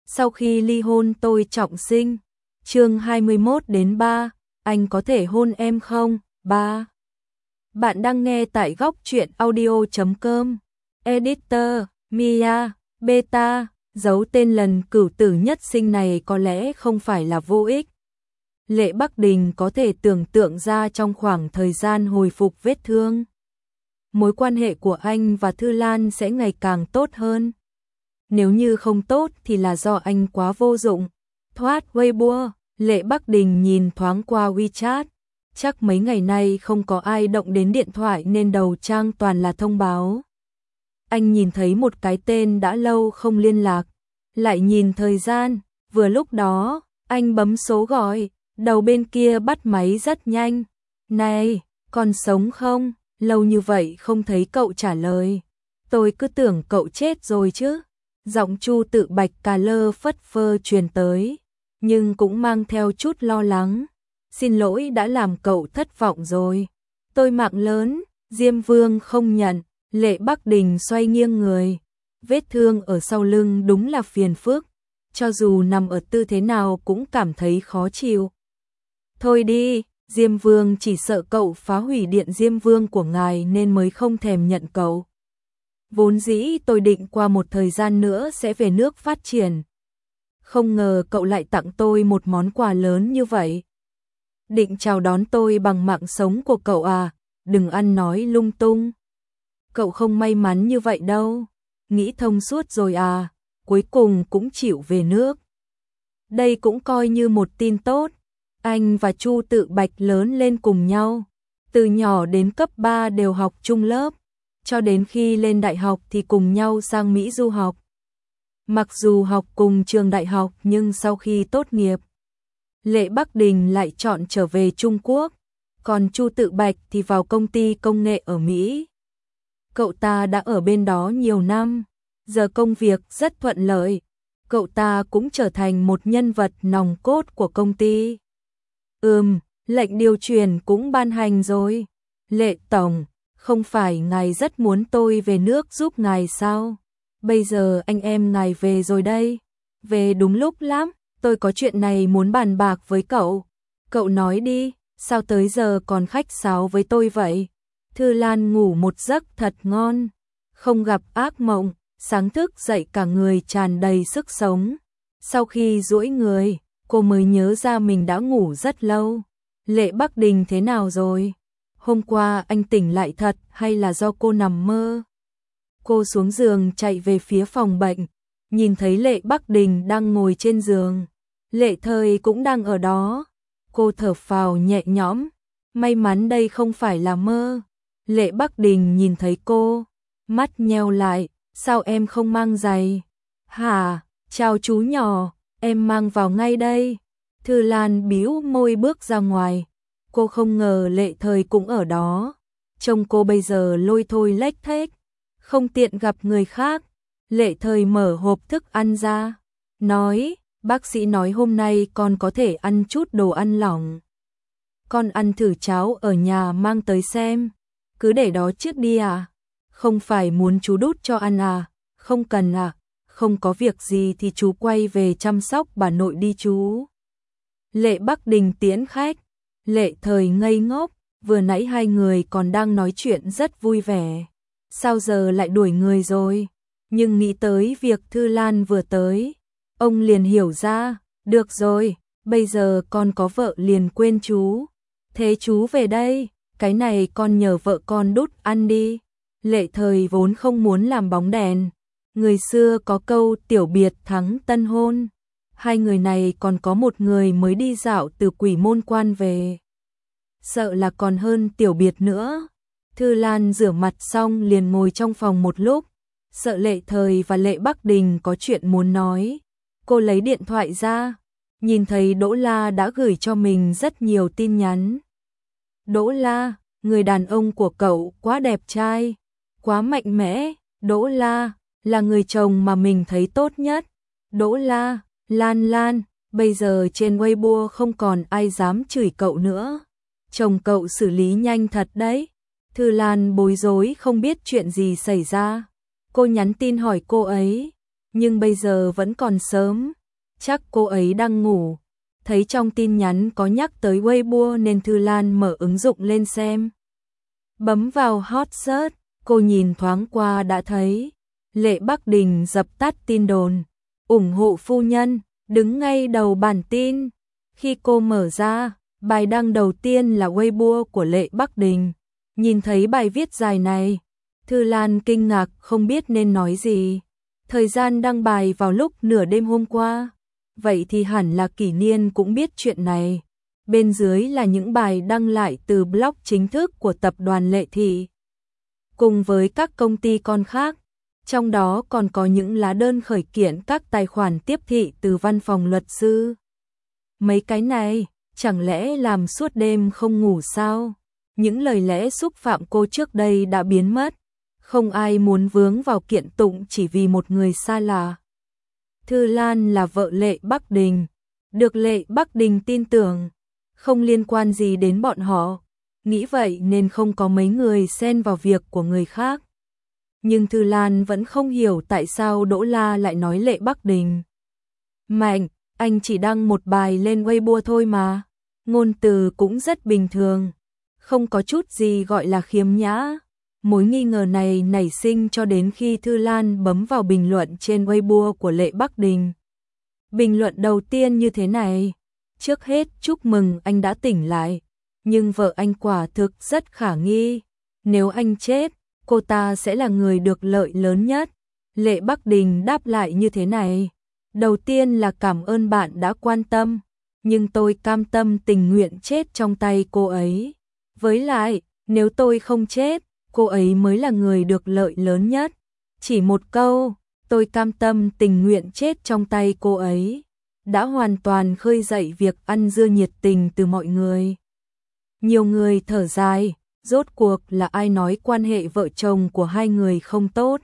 Sau khi ly hôn tôi trọng sinh. Chương 21-3, anh có thể hôn em không? 3. Bạn đang nghe tại góc truyện audio.com. Editor, Mia, Beta, giấu tên lần cửu tử nhất sinh này có lẽ không phải là vô ích. Lệ Bắc Đình có thể tưởng tượng ra trong khoảng thời gian hồi phục vết thương, mối quan hệ của anh và Thư Lan sẽ ngày càng tốt hơn. Nếu như không tốt thì là do anh quá vô dụng. Thoát Weibo, Lệ Bắc Đình nhìn thoáng qua WeChat. Chắc mấy ngày nay không có ai động đến điện thoại nên đầu trang toàn là thông báo. Anh nhìn thấy một cái tên đã lâu không liên lạc. Lại nhìn thời gian, vừa lúc đó, anh bấm số gọi, đầu bên kia bắt máy rất nhanh. Này, còn sống không? Lâu như vậy không thấy cậu trả lời. Tôi cứ tưởng cậu chết rồi chứ. Giọng Chu Tự Bạch cà lơ phất phơ truyền tới, nhưng cũng mang theo chút lo lắng. Xin lỗi đã làm cậu thất vọng rồi. Tôi mạng lớn, Diêm Vương không nhận. Lệ Bắc Đình xoay nghiêng người. Vết thương ở sau lưng đúng là phiền phức. Cho dù nằm ở tư thế nào cũng cảm thấy khó chịu. Thôi đi, Diêm Vương chỉ sợ cậu phá hủy điện Diêm Vương của ngài nên mới không thèm nhận cậu. Vốn dĩ tôi định qua một thời gian nữa sẽ về nước phát triển. Không ngờ cậu lại tặng tôi một món quà lớn như vậy. Định chào đón tôi bằng mạng sống của cậu à, đừng ăn nói lung tung. Cậu không may mắn như vậy đâu, nghĩ thông suốt rồi à, cuối cùng cũng chịu về nước. Đây cũng coi như một tin tốt, anh và Chu Tự Bạch lớn lên cùng nhau, từ nhỏ đến cấp 3 đều học chung lớp, cho đến khi lên đại học thì cùng nhau sang Mỹ du học. Mặc dù học cùng trường đại học nhưng sau khi tốt nghiệp, Lệ Bắc Đình lại chọn trở về Trung Quốc, còn Chu Tự Bạch thì vào công ty công nghệ ở Mỹ. Cậu ta đã ở bên đó nhiều năm, giờ công việc rất thuận lợi, cậu ta cũng trở thành một nhân vật nòng cốt của công ty. Lệnh điều chuyển cũng ban hành rồi. Lệ Tổng, không phải ngài rất muốn tôi về nước giúp ngài sao? Bây giờ anh em ngài về rồi đây. Về đúng lúc lắm, tôi có chuyện này muốn bàn bạc với cậu. Cậu nói đi, sao tới giờ còn khách sáo với tôi vậy? Thư Lan ngủ một giấc thật ngon, không gặp ác mộng, sáng thức dậy cả người tràn đầy sức sống. Sau khi duỗi người, cô mới nhớ ra mình đã ngủ rất lâu. Lệ Bắc Đình thế nào rồi? Hôm qua anh tỉnh lại thật hay là do cô nằm mơ? Cô xuống giường chạy về phía phòng bệnh, nhìn thấy Lệ Bắc Đình đang ngồi trên giường. Lệ Thời cũng đang ở đó. Cô thở phào nhẹ nhõm, may mắn đây không phải là mơ. Lệ Bắc Đình nhìn thấy cô, mắt nheo lại, sao em không mang giày? Hả, chào chú nhỏ, em mang vào ngay đây. Thư Lan bĩu môi bước ra ngoài, cô không ngờ Lệ Thời cũng ở đó. Trông cô bây giờ lôi thôi lếch thếch, không tiện gặp người khác. Lệ Thời mở hộp thức ăn ra, nói, bác sĩ nói hôm nay con có thể ăn chút đồ ăn lỏng. Con ăn thử cháo ở nhà mang tới xem. Cứ để đó trước đi à? Không phải muốn chú đút cho ăn à? Không cần à? Không có việc gì thì chú quay về chăm sóc bà nội đi chú. Lệ Bắc Đình tiễn khách. Lệ Thời ngây ngốc, vừa nãy hai người còn đang nói chuyện rất vui vẻ. Sao giờ lại đuổi người rồi? Nhưng nghĩ tới việc Thư Lan vừa tới, ông liền hiểu ra, được rồi, bây giờ con có vợ liền quên chú. Thế chú về đây, cái này con nhờ vợ con đút ăn đi. Lệ Thời vốn không muốn làm bóng đèn. Người xưa có câu tiểu biệt thắng tân hôn. Hai người này còn có một người mới đi dạo từ Quỷ Môn Quan về. Sợ là còn hơn tiểu biệt nữa. Thư Lan rửa mặt xong liền ngồi trong phòng một lúc. Sợ Lệ Thời và Lệ Bắc Đình có chuyện muốn nói. Cô lấy điện thoại ra, nhìn thấy Đỗ La đã gửi cho mình rất nhiều tin nhắn. Đỗ La, người đàn ông của cậu quá đẹp trai, quá mạnh mẽ. Đỗ La, là người chồng mà mình thấy tốt nhất. Đỗ La, Lan Lan, bây giờ trên Weibo không còn ai dám chửi cậu nữa. Chồng cậu xử lý nhanh thật đấy. Thư Lan bối rối không biết chuyện gì xảy ra. Cô nhắn tin hỏi cô ấy, nhưng bây giờ vẫn còn sớm, chắc cô ấy đang ngủ. Thấy trong tin nhắn có nhắc tới Weibo nên Thư Lan mở ứng dụng lên xem. Bấm vào hot search, cô nhìn thoáng qua đã thấy Lệ Bắc Đình dập tắt tin đồn, ủng hộ phu nhân, đứng ngay đầu bản tin. Khi cô mở ra, bài đăng đầu tiên là Weibo của Lệ Bắc Đình. Nhìn thấy bài viết dài này, Thư Lan kinh ngạc không biết nên nói gì. Thời gian đăng bài vào lúc nửa đêm hôm qua, vậy thì hẳn là Kỷ Niên cũng biết chuyện này. Bên dưới là những bài đăng lại từ blog chính thức của tập đoàn Lệ Thị, cùng với các công ty con khác. Trong đó còn có những lá đơn khởi kiện các tài khoản tiếp thị từ văn phòng luật sư. Mấy cái này, chẳng lẽ làm suốt đêm không ngủ sao? Những lời lẽ xúc phạm cô trước đây đã biến mất. Không ai muốn vướng vào kiện tụng chỉ vì một người xa lạ. Thư Lan là vợ Lệ Bắc Đình, được Lệ Bắc Đình tin tưởng, không liên quan gì đến bọn họ. Nghĩ vậy nên không có mấy người xen vào việc của người khác. Nhưng Thư Lan vẫn không hiểu tại sao Đỗ La lại nói Lệ Bắc Đình. Mạnh, anh chỉ đăng một bài lên Weibo thôi mà. Ngôn từ cũng rất bình thường, không có chút gì gọi là khiếm nhã. Mối nghi ngờ này nảy sinh cho đến khi Thư Lan bấm vào bình luận trên Weibo của Lệ Bắc Đình. Bình luận đầu tiên như thế này: trước hết chúc mừng anh đã tỉnh lại, nhưng vợ anh quả thực rất khả nghi. Nếu anh chết, cô ta sẽ là người được lợi lớn nhất. Lệ Bắc Đình đáp lại như thế này: đầu tiên là cảm ơn bạn đã quan tâm, nhưng tôi cam tâm tình nguyện chết trong tay cô ấy. Với lại, nếu tôi không chết, cô ấy mới là người được lợi lớn nhất. Chỉ một câu, tôi cam tâm tình nguyện chết trong tay cô ấy, đã hoàn toàn khơi dậy việc ăn dưa nhiệt tình từ mọi người. Nhiều người thở dài, rốt cuộc là ai nói quan hệ vợ chồng của hai người không tốt.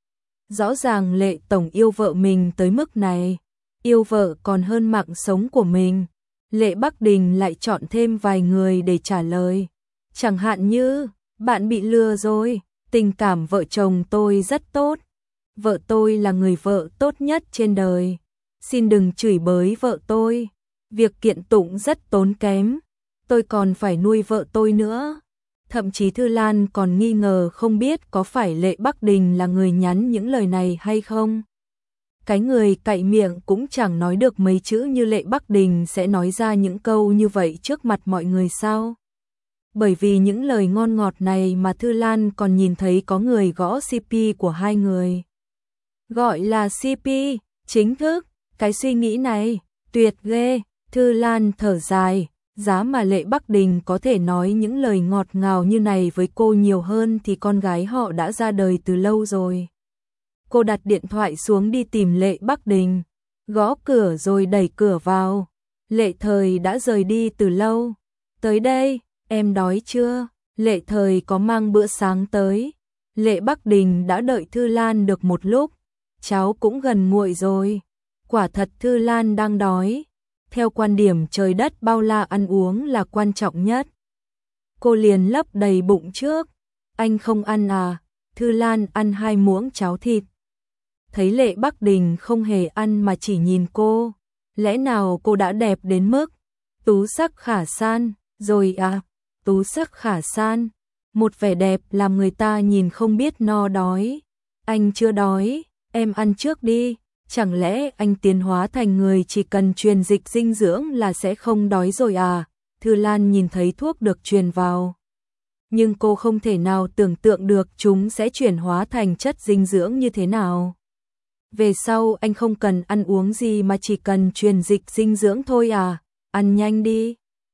Rõ ràng Lệ Tổng yêu vợ mình tới mức này, yêu vợ còn hơn mạng sống của mình. Lệ Bắc Đình lại chọn thêm vài người để trả lời. Chẳng hạn như, bạn bị lừa rồi, tình cảm vợ chồng tôi rất tốt. Vợ tôi là người vợ tốt nhất trên đời. Xin đừng chửi bới vợ tôi. Việc kiện tụng rất tốn kém. Tôi còn phải nuôi vợ tôi nữa. Thậm chí Thư Lan còn nghi ngờ không biết có phải Lệ Bắc Đình là người nhắn những lời này hay không. Cái người cậy miệng cũng chẳng nói được mấy chữ như Lệ Bắc Đình sẽ nói ra những câu như vậy trước mặt mọi người sao. Bởi vì những lời ngon ngọt này mà Thư Lan còn nhìn thấy có người gõ CP của hai người. Gọi là CP, chính thức, cái suy nghĩ này, tuyệt ghê. Thư Lan thở dài, giá mà Lệ Bắc Đình có thể nói những lời ngọt ngào như này với cô nhiều hơn thì con gái họ đã ra đời từ lâu rồi. Cô đặt điện thoại xuống đi tìm Lệ Bắc Đình, gõ cửa rồi đẩy cửa vào. Lệ Thời đã rời đi từ lâu. Tới đây, em đói chưa? Lệ Thời có mang bữa sáng tới. Lệ Bắc Đình đã đợi Thư Lan được một lúc. Cháu cũng gần nguội rồi. Quả thật Thư Lan đang đói. Theo quan điểm trời đất bao la, ăn uống là quan trọng nhất. Cô liền lấp đầy bụng trước. Anh không ăn à? Thư Lan ăn 2 muỗng cháo thịt. Thấy Lệ Bắc Đình không hề ăn mà chỉ nhìn cô. Lẽ nào cô đã đẹp đến mức tú sắc khả san rồi à? Tú sắc khả san, một vẻ đẹp làm người ta nhìn không biết no đói. Anh chưa đói, em ăn trước đi. Chẳng lẽ anh tiến hóa thành người chỉ cần truyền dịch dinh dưỡng là sẽ không đói rồi à? Thư Lan nhìn thấy thuốc được truyền vào, nhưng cô không thể nào tưởng tượng được chúng sẽ chuyển hóa thành chất dinh dưỡng như thế nào. Về sau anh không cần ăn uống gì mà chỉ cần truyền dịch dinh dưỡng thôi à? Ăn nhanh đi,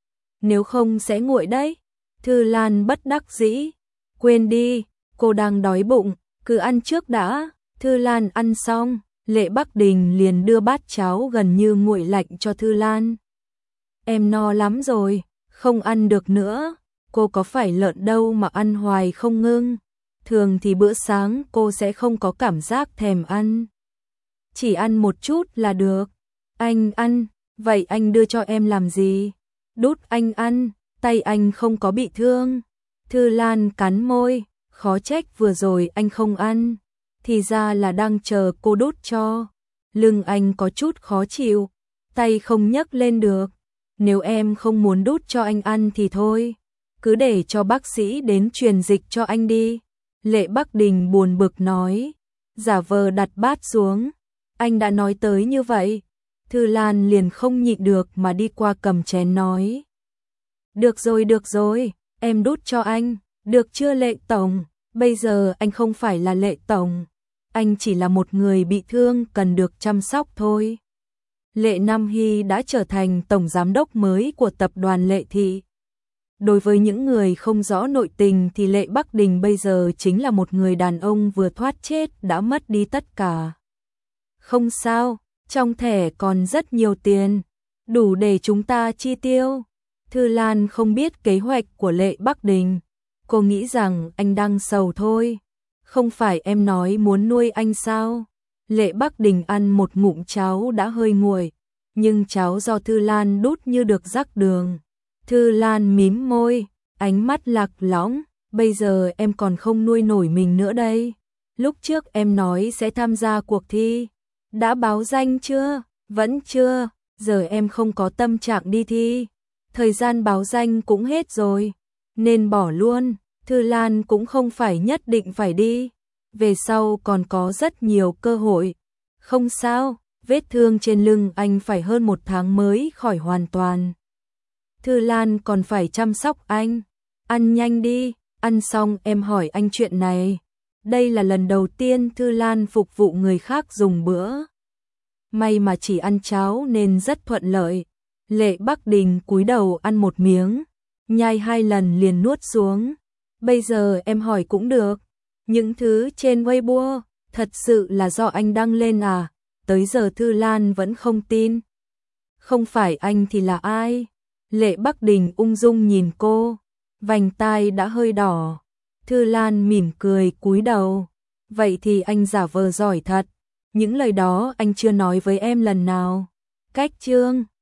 nếu không sẽ nguội đấy. Thư Lan bất đắc dĩ, quên đi, cô đang đói bụng, cứ ăn trước đã. Thư Lan ăn xong, Lệ Bắc Đình liền đưa bát cháo gần như nguội lạnh cho Thư Lan. Em no lắm rồi, không ăn được nữa. Cô có phải lợn đâu mà ăn hoài không ngưng. Thường thì bữa sáng cô sẽ không có cảm giác thèm ăn. Chỉ ăn một chút là được. Anh ăn, vậy anh đưa cho em làm gì? Đút anh ăn, tay anh không có bị thương. Thư Lan cắn môi, khó trách vừa rồi anh không ăn. Thì ra là đang chờ cô đút cho. Lưng anh có chút khó chịu, tay không nhấc lên được. Nếu em không muốn đút cho anh ăn thì thôi, cứ để cho bác sĩ đến truyền dịch cho anh đi. Lệ Bắc Đình buồn bực nói, giả vờ đặt bát xuống. Anh đã nói tới như vậy. Thư Lan liền không nhịn được mà đi qua cầm chén nói. Được rồi, em đút cho anh, được chưa Lệ Tổng? Bây giờ anh không phải là Lệ Tổng, anh chỉ là một người bị thương cần được chăm sóc thôi. Lệ Nam Hy đã trở thành tổng giám đốc mới của tập đoàn Lệ Thị. Đối với những người không rõ nội tình thì Lệ Bắc Đình bây giờ chính là một người đàn ông vừa thoát chết đã mất đi tất cả. Không sao, trong thẻ còn rất nhiều tiền, đủ để chúng ta chi tiêu. Thư Lan không biết kế hoạch của Lệ Bắc Đình, cô nghĩ rằng anh đang sầu thôi. Không phải em nói muốn nuôi anh sao? Lệ Bắc Đình ăn một ngụm cháo đã hơi nguội, nhưng cháo do Thư Lan đút như được rắc đường. Thư Lan mím môi, ánh mắt lạc lõng, bây giờ em còn không nuôi nổi mình nữa đây. Lúc trước em nói sẽ tham gia cuộc thi, đã báo danh chưa? Vẫn chưa, giờ em không có tâm trạng đi thi. Thời gian báo danh cũng hết rồi, nên bỏ luôn. Thư Lan cũng không phải nhất định phải đi, về sau còn có rất nhiều cơ hội. Không sao, vết thương trên lưng anh phải hơn 1 tháng mới khỏi hoàn toàn. Thư Lan còn phải chăm sóc anh. Ăn nhanh đi, ăn xong em hỏi anh chuyện này. Đây là lần đầu tiên Thư Lan phục vụ người khác dùng bữa. May mà chỉ ăn cháo nên rất thuận lợi. Lệ Bắc Đình cúi đầu ăn một miếng, nhai 2 lần liền nuốt xuống. Bây giờ em hỏi cũng được, những thứ trên Weibo thật sự là do anh đăng lên à? Tới giờ Thư Lan vẫn không tin. Không phải anh thì là ai? Lệ Bắc Đình ung dung nhìn cô, vành tai đã hơi đỏ. Thư Lan mỉm cười cúi đầu. Vậy thì anh giả vờ giỏi thật. Những lời đó anh chưa nói với em lần nào. Cách chương